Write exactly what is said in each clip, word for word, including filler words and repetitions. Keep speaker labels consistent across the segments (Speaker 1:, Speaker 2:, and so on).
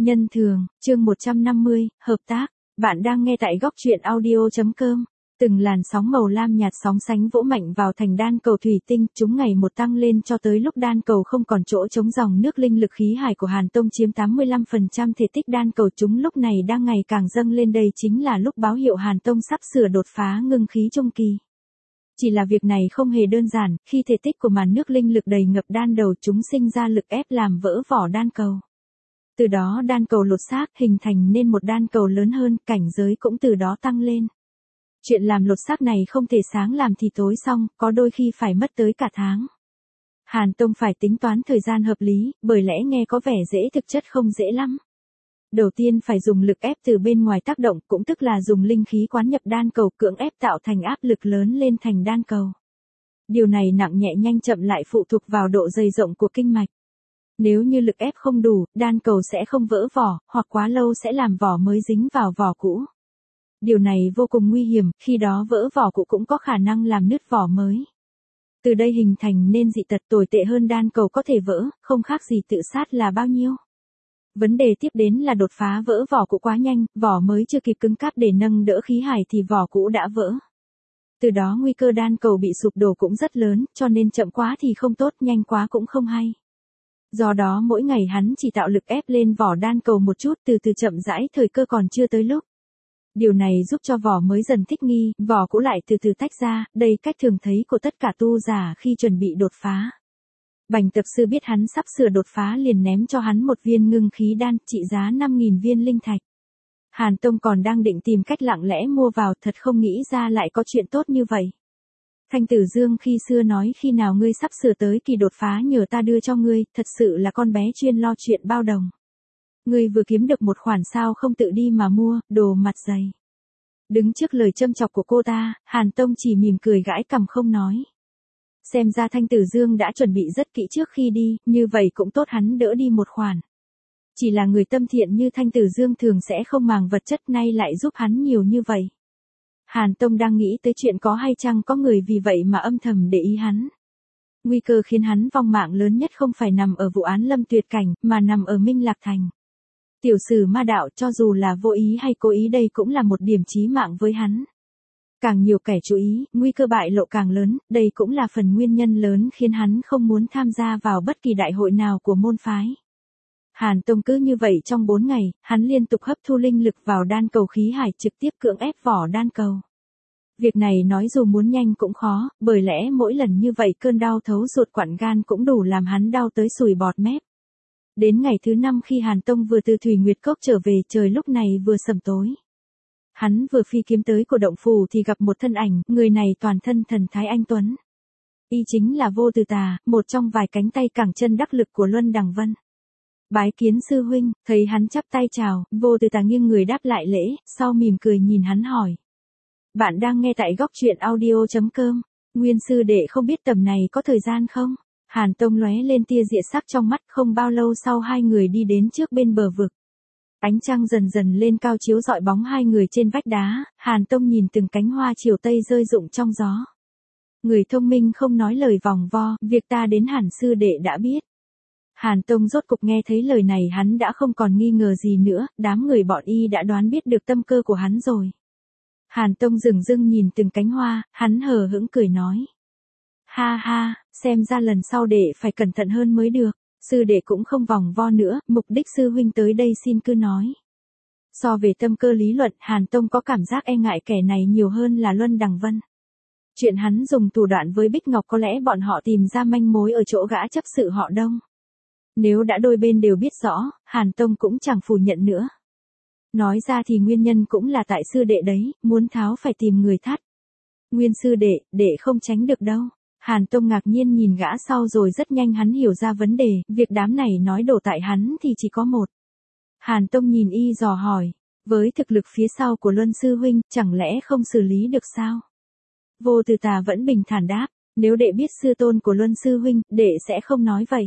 Speaker 1: Nhân thường, chương một trăm năm mươi, hợp tác. Bạn đang nghe tại góc truyện audio chấm com. Từng làn sóng màu lam nhạt sóng sánh vỗ mạnh vào thành đan cầu thủy tinh, chúng ngày một tăng lên cho tới lúc đan cầu không còn chỗ chống, dòng nước linh lực khí hải của Hàn Tông chiếm tám mươi lăm phần trăm thể tích đan cầu, chúng lúc này đang ngày càng dâng lên, đây chính là lúc báo hiệu Hàn Tông sắp sửa đột phá ngưng khí trung kỳ. Chỉ là việc này không hề đơn giản, khi thể tích của màn nước linh lực đầy ngập đan đầu, chúng sinh ra lực ép làm vỡ vỏ đan cầu. Từ đó đan cầu lột xác, hình thành nên một đan cầu lớn hơn, cảnh giới cũng từ đó tăng lên. Chuyện làm lột xác này không thể sáng làm thì tối xong, có đôi khi phải mất tới cả tháng. Hàn Tông phải tính toán thời gian hợp lý, bởi lẽ nghe có vẻ dễ thực chất không dễ lắm. Đầu tiên phải dùng lực ép từ bên ngoài tác động, cũng tức là dùng linh khí quán nhập đan cầu, cưỡng ép tạo thành áp lực lớn lên thành đan cầu. Điều này nặng nhẹ nhanh chậm lại phụ thuộc vào độ dày rộng của kinh mạch. Nếu như lực ép không đủ, đan cầu sẽ không vỡ vỏ, hoặc quá lâu sẽ làm vỏ mới dính vào vỏ cũ. Điều này vô cùng nguy hiểm, khi đó vỡ vỏ cũ cũng có khả năng làm nứt vỏ mới. Từ đây hình thành nên dị tật, tồi tệ hơn đan cầu có thể vỡ, không khác gì tự sát là bao nhiêu. Vấn đề tiếp đến là đột phá vỡ vỏ cũ quá nhanh, vỏ mới chưa kịp cứng cáp để nâng đỡ khí hải thì vỏ cũ đã vỡ. Từ đó nguy cơ đan cầu bị sụp đổ cũng rất lớn, cho nên chậm quá thì không tốt, nhanh quá cũng không hay. Do đó mỗi ngày hắn chỉ tạo lực ép lên vỏ đan cầu một chút, từ từ chậm rãi, thời cơ còn chưa tới lúc. Điều này giúp cho vỏ mới dần thích nghi, vỏ cũ lại từ từ tách ra, đây cách thường thấy của tất cả tu giả khi chuẩn bị đột phá. Bành tập sư biết hắn sắp sửa đột phá liền ném cho hắn một viên ngưng khí đan, trị giá năm nghìn viên linh thạch. Hàn Tông còn đang định tìm cách lặng lẽ mua vào, thật không nghĩ ra lại có chuyện tốt như vậy. Thanh Tử Dương khi xưa nói khi nào ngươi sắp sửa tới kỳ đột phá nhờ ta đưa cho ngươi, thật sự là con bé chuyên lo chuyện bao đồng. Ngươi vừa kiếm được một khoản sao không tự đi mà mua, đồ mặt dày. Đứng trước lời châm chọc của cô ta, Hàn Tông chỉ mỉm cười gãi cằm không nói. Xem ra Thanh Tử Dương đã chuẩn bị rất kỹ trước khi đi, như vậy cũng tốt, hắn đỡ đi một khoản. Chỉ là người tâm thiện như Thanh Tử Dương thường sẽ không màng vật chất, nay lại giúp hắn nhiều như vậy. Hàn Tông đang nghĩ tới chuyện có hay chăng có người vì vậy mà âm thầm để ý hắn. Nguy cơ khiến hắn vong mạng lớn nhất không phải nằm ở vụ án Lâm Tuyệt Cảnh, mà nằm ở Minh Lạc Thành. Tiểu sử ma đạo, cho dù là vô ý hay cố ý, đây cũng là một điểm chí mạng với hắn. Càng nhiều kẻ chú ý, nguy cơ bại lộ càng lớn, đây cũng là phần nguyên nhân lớn khiến hắn không muốn tham gia vào bất kỳ đại hội nào của môn phái. Hàn Tông cứ như vậy trong bốn ngày, hắn liên tục hấp thu linh lực vào đan cầu khí hải, trực tiếp cưỡng ép vỏ đan cầu. Việc này nói dù muốn nhanh cũng khó, bởi lẽ mỗi lần như vậy cơn đau thấu ruột quặn gan cũng đủ làm hắn đau tới sùi bọt mép. Đến ngày thứ năm khi Hàn Tông vừa từ Thủy Nguyệt Cốc trở về, trời lúc này vừa sầm tối. Hắn vừa phi kiếm tới cổ động phủ thì gặp một thân ảnh, người này toàn thân thần thái anh tuấn. Y chính là Vô Từ Tà, một trong vài cánh tay cẳng chân đắc lực của Luân Đằng Vân. Bái kiến sư huynh, thấy hắn chắp tay chào, Vô Từ Tà nghiêng người đáp lại lễ, sau mỉm cười nhìn hắn hỏi. Bạn đang nghe tại góc truyện audio chấm com, Nguyên sư đệ không biết tầm này có thời gian không? Hàn Tông lóe lên tia diệ sắc trong mắt, không bao lâu sau hai người đi đến trước bên bờ vực. Ánh trăng dần dần lên cao chiếu rọi bóng hai người trên vách đá, Hàn Tông nhìn từng cánh hoa chiều tây rơi rụng trong gió. Người thông minh không nói lời vòng vo, việc ta đến Hàn sư đệ đã biết. Hàn Tông rốt cục nghe thấy lời này, hắn đã không còn nghi ngờ gì nữa, đám người bọn y đã đoán biết được tâm cơ của hắn rồi. Hàn Tông dửng dưng nhìn từng cánh hoa, hắn hờ hững cười nói. Ha ha, xem ra lần sau đệ phải cẩn thận hơn mới được. Sư đệ cũng không vòng vo nữa, mục đích sư huynh tới đây xin cứ nói. So về tâm cơ lý luận, Hàn Tông có cảm giác e ngại kẻ này nhiều hơn là Luân Đằng Vân. Chuyện hắn dùng thủ đoạn với Bích Ngọc có lẽ bọn họ tìm ra manh mối ở chỗ gã chấp sự họ Đông. Nếu đã đôi bên đều biết rõ, Hàn Tông cũng chẳng phủ nhận nữa. Nói ra thì nguyên nhân cũng là tại sư đệ đấy, muốn tháo phải tìm người thắt. Nguyên sư đệ, đệ không tránh được đâu. Hàn Tông ngạc nhiên nhìn gã sau rồi rất nhanh hắn hiểu ra vấn đề, việc đám này nói đổ tại hắn thì chỉ có một. Hàn Tông nhìn y dò hỏi, với thực lực phía sau của Luân sư huynh, chẳng lẽ không xử lý được sao? Vô Từ Tà vẫn bình thản đáp, nếu đệ biết sư tôn của Luân sư huynh, đệ sẽ không nói vậy.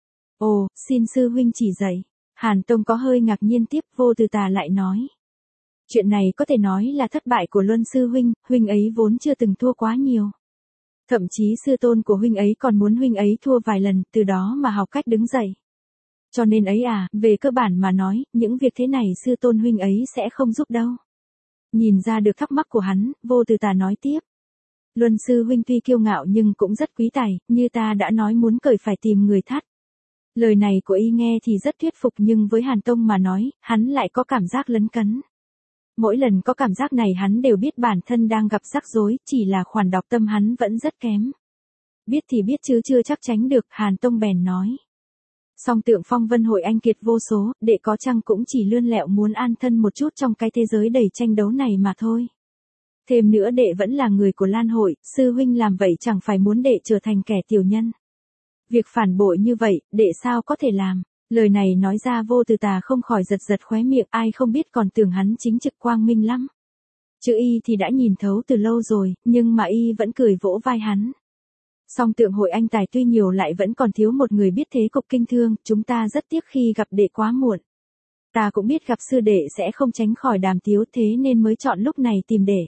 Speaker 1: Ồ, xin sư huynh chỉ dạy. Hàn Tông có hơi ngạc nhiên tiếp, Vô Từ Tà lại nói. Chuyện này có thể nói là thất bại của Luân sư huynh, huynh ấy vốn chưa từng thua quá nhiều. Thậm chí sư tôn của huynh ấy còn muốn huynh ấy thua vài lần, từ đó mà học cách đứng dậy. Cho nên ấy à, về cơ bản mà nói, những việc thế này sư tôn huynh ấy sẽ không giúp đâu. Nhìn ra được thắc mắc của hắn, Vô Từ Tà nói tiếp. Luân sư huynh tuy kiêu ngạo nhưng cũng rất quý tài, như ta đã nói muốn cởi phải tìm người thắt. Lời này của y nghe thì rất thuyết phục nhưng với Hàn Tông mà nói, hắn lại có cảm giác lấn cấn. Mỗi lần có cảm giác này hắn đều biết bản thân đang gặp rắc rối, chỉ là khoản đọc tâm hắn vẫn rất kém. Biết thì biết chứ chưa chắc tránh được, Hàn Tông bèn nói. Song Tượng Phong Vân hội anh kiệt vô số, đệ có chăng cũng chỉ lươn lẹo muốn an thân một chút trong cái thế giới đầy tranh đấu này mà thôi. Thêm nữa đệ vẫn là người của Lan hội, sư huynh làm vậy chẳng phải muốn đệ trở thành kẻ tiểu nhân. Việc phản bội như vậy, đệ sao có thể làm? Lời này nói ra Vô Từ Tà không khỏi giật giật khóe miệng, ai không biết còn tưởng hắn chính trực quang minh lắm. Chữ y thì đã nhìn thấu từ lâu rồi, nhưng mà y vẫn cười vỗ vai hắn. Song Tượng hội anh tài tuy nhiều lại vẫn còn thiếu một người biết thế cục kinh thương, chúng ta rất tiếc khi gặp đệ quá muộn. Ta cũng biết gặp sư đệ sẽ không tránh khỏi đàm tiếu thế nên mới chọn lúc này tìm đệ.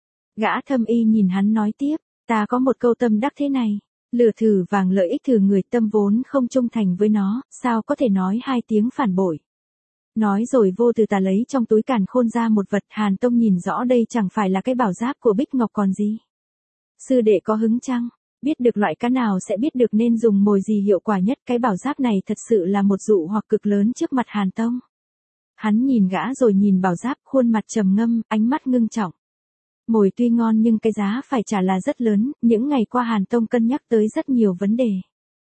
Speaker 1: Gã Thâm Y nhìn hắn nói tiếp, ta có một câu tâm đắc thế này. Lừa thử vàng lợi ích thử người, tâm vốn không trung thành với nó, sao có thể nói hai tiếng phản bội. Nói rồi Vô Từ Tà lấy trong túi càn khôn ra một vật, Hàn Tông nhìn rõ đây chẳng phải là cái bảo giáp của Bích Ngọc còn gì. Sư đệ có hứng chăng? Biết được loại cá nào sẽ biết được nên dùng mồi gì hiệu quả nhất, cái bảo giáp này thật sự là một dụ hoặc cực lớn trước mặt Hàn Tông. Hắn nhìn gã rồi nhìn bảo giáp, khuôn mặt trầm ngâm, ánh mắt ngưng trọng. Mồi tuy ngon nhưng cái giá phải trả là rất lớn, những ngày qua Hàn Tông cân nhắc tới rất nhiều vấn đề.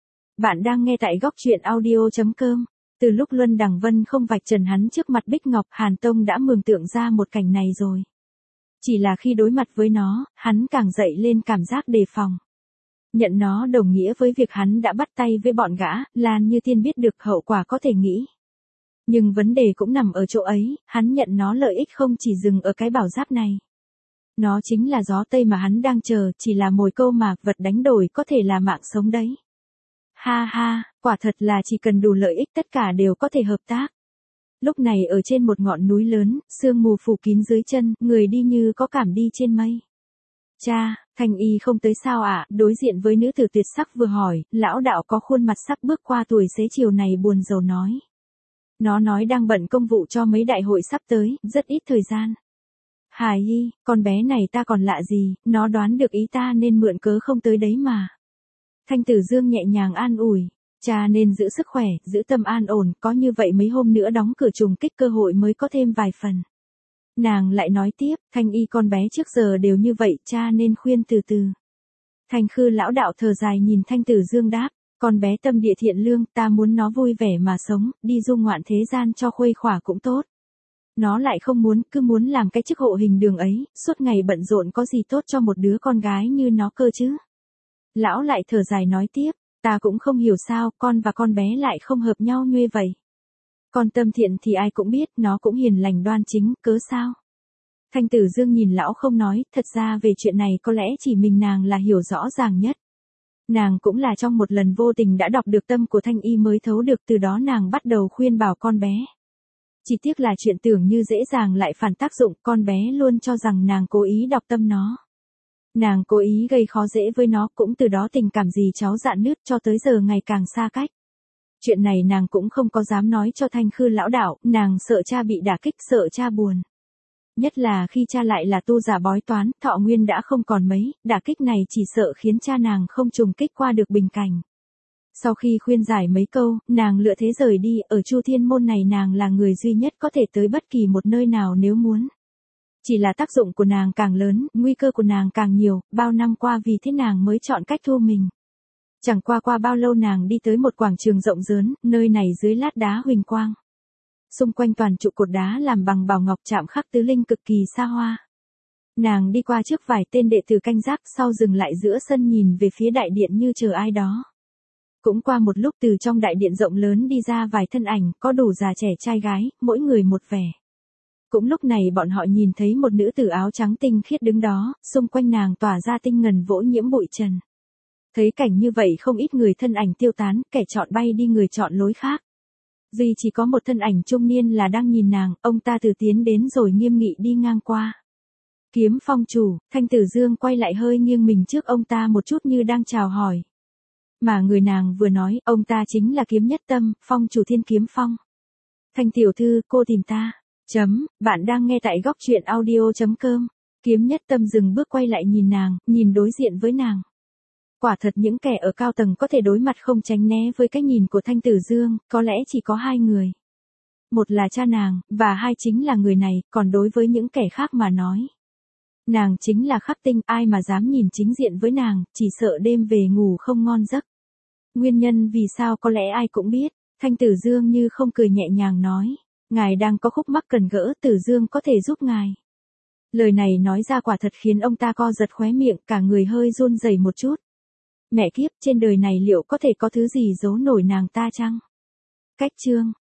Speaker 1: Bạn đang nghe tại góc truyện audio chấm com. Từ lúc Luân Đằng Vân không vạch trần hắn trước mặt Bích Ngọc, Hàn Tông đã mường tượng ra một cảnh này rồi. Chỉ là khi đối mặt với nó, hắn càng dậy lên cảm giác đề phòng. Nhận nó đồng nghĩa với việc hắn đã bắt tay với bọn gã, Lan Như Tiên biết được hậu quả có thể nghĩ. Nhưng vấn đề cũng nằm ở chỗ ấy, hắn nhận nó lợi ích không chỉ dừng ở cái bảo giáp này. Nó chính là gió Tây mà hắn đang chờ, chỉ là mồi câu mà, vật đánh đổi có thể là mạng sống đấy. Ha ha, quả thật là chỉ cần đủ lợi ích tất cả đều có thể hợp tác. Lúc này ở trên một ngọn núi lớn, sương mù phủ kín dưới chân, người đi như có cảm đi trên mây. Cha, Thanh Y không tới sao ạ? À? Đối diện với nữ tử tuyệt sắc vừa hỏi, lão đạo có khuôn mặt sắc bước qua tuổi xế chiều này buồn rầu nói. Nó nói đang bận công vụ cho mấy đại hội sắp tới, rất ít thời gian. Hài Y, con bé này ta còn lạ gì, nó đoán được ý ta nên mượn cớ không tới đấy mà. Thanh Tử Dương nhẹ nhàng an ủi, cha nên giữ sức khỏe, giữ tâm an ổn, có như vậy mấy hôm nữa đóng cửa trùng kích cơ hội mới có thêm vài phần. Nàng lại nói tiếp, Thanh Y con bé trước giờ đều như vậy, cha nên khuyên từ từ. Thanh Khư lão đạo thở dài nhìn Thanh Tử Dương đáp, con bé tâm địa thiện lương, ta muốn nó vui vẻ mà sống, đi du ngoạn thế gian cho khuây khỏa cũng tốt. Nó lại không muốn, cứ muốn làm cái chức hộ hình đường ấy, suốt ngày bận rộn có gì tốt cho một đứa con gái như nó cơ chứ. Lão lại thở dài nói tiếp, ta cũng không hiểu sao, con và con bé lại không hợp nhau như vậy. Con tâm thiện thì ai cũng biết, nó cũng hiền lành đoan chính, cớ sao? Thanh Tử Dương nhìn lão không nói, thật ra về chuyện này có lẽ chỉ mình nàng là hiểu rõ ràng nhất. Nàng cũng là trong một lần vô tình đã đọc được tâm của Thanh Y mới thấu được, từ đó nàng bắt đầu khuyên bảo con bé. Chỉ tiếc là chuyện tưởng như dễ dàng lại phản tác dụng, con bé luôn cho rằng nàng cố ý đọc tâm nó. Nàng cố ý gây khó dễ với nó, cũng từ đó tình cảm gì cháu dạn nứt cho tới giờ ngày càng xa cách. Chuyện này nàng cũng không có dám nói cho Thanh Khư lão đạo, nàng sợ cha bị đả kích, sợ cha buồn. Nhất là khi cha lại là tu giả bói toán, thọ nguyên đã không còn mấy, đả kích này chỉ sợ khiến cha nàng không trùng kích qua được bình cảnh. Sau khi khuyên giải mấy câu, nàng lựa thế rời đi, ở Chu Thiên Môn này nàng là người duy nhất có thể tới bất kỳ một nơi nào nếu muốn. Chỉ là tác dụng của nàng càng lớn, nguy cơ của nàng càng nhiều, bao năm qua vì thế nàng mới chọn cách thu mình. Chẳng qua qua bao lâu nàng đi tới một quảng trường rộng lớn, nơi này dưới lát đá huỳnh quang. Xung quanh toàn trụ cột đá làm bằng bảo ngọc chạm khắc tứ linh cực kỳ xa hoa. Nàng đi qua trước vài tên đệ tử canh gác, sau dừng lại giữa sân nhìn về phía đại điện như chờ ai đó. Cũng qua một lúc từ trong đại điện rộng lớn đi ra vài thân ảnh, có đủ già trẻ trai gái, mỗi người một vẻ. Cũng lúc này bọn họ nhìn thấy một nữ tử áo trắng tinh khiết đứng đó, xung quanh nàng tỏa ra tinh ngần vỗ nhiễm bụi trần. Thấy cảnh như vậy không ít người thân ảnh tiêu tán, kẻ chọn bay đi người chọn lối khác. Duy chỉ có một thân ảnh trung niên là đang nhìn nàng, ông ta từ tiến đến rồi nghiêm nghị đi ngang qua. Kiếm Phong chủ, Thanh Tử Dương quay lại hơi nghiêng mình trước ông ta một chút như đang chào hỏi. Mà người nàng vừa nói, ông ta chính là Kiếm Nhất Tâm, phong chủ Thiên Kiếm Phong. Thanh tiểu thư, cô tìm ta. Chấm, bạn đang nghe tại góc truyện audio.com. Kiếm Nhất Tâm dừng bước quay lại nhìn nàng, nhìn đối diện với nàng. Quả thật những kẻ ở cao tầng có thể đối mặt không tránh né với cái nhìn của Thanh Tử Dương, có lẽ chỉ có hai người. Một là cha nàng, và hai chính là người này, còn đối với những kẻ khác mà nói. Nàng chính là Khắc Tinh, ai mà dám nhìn chính diện với nàng, chỉ sợ đêm về ngủ không ngon giấc. Nguyên nhân vì sao có lẽ ai cũng biết, Thanh Tử Dương như không cười nhẹ nhàng nói. Ngài đang có khúc mắc cần gỡ, Tử Dương có thể giúp ngài. Lời này nói ra quả thật khiến ông ta co giật khóe miệng, cả người hơi run rẩy một chút. Mẹ kiếp, trên đời này liệu có thể có thứ gì giấu nổi nàng ta chăng? Cách chương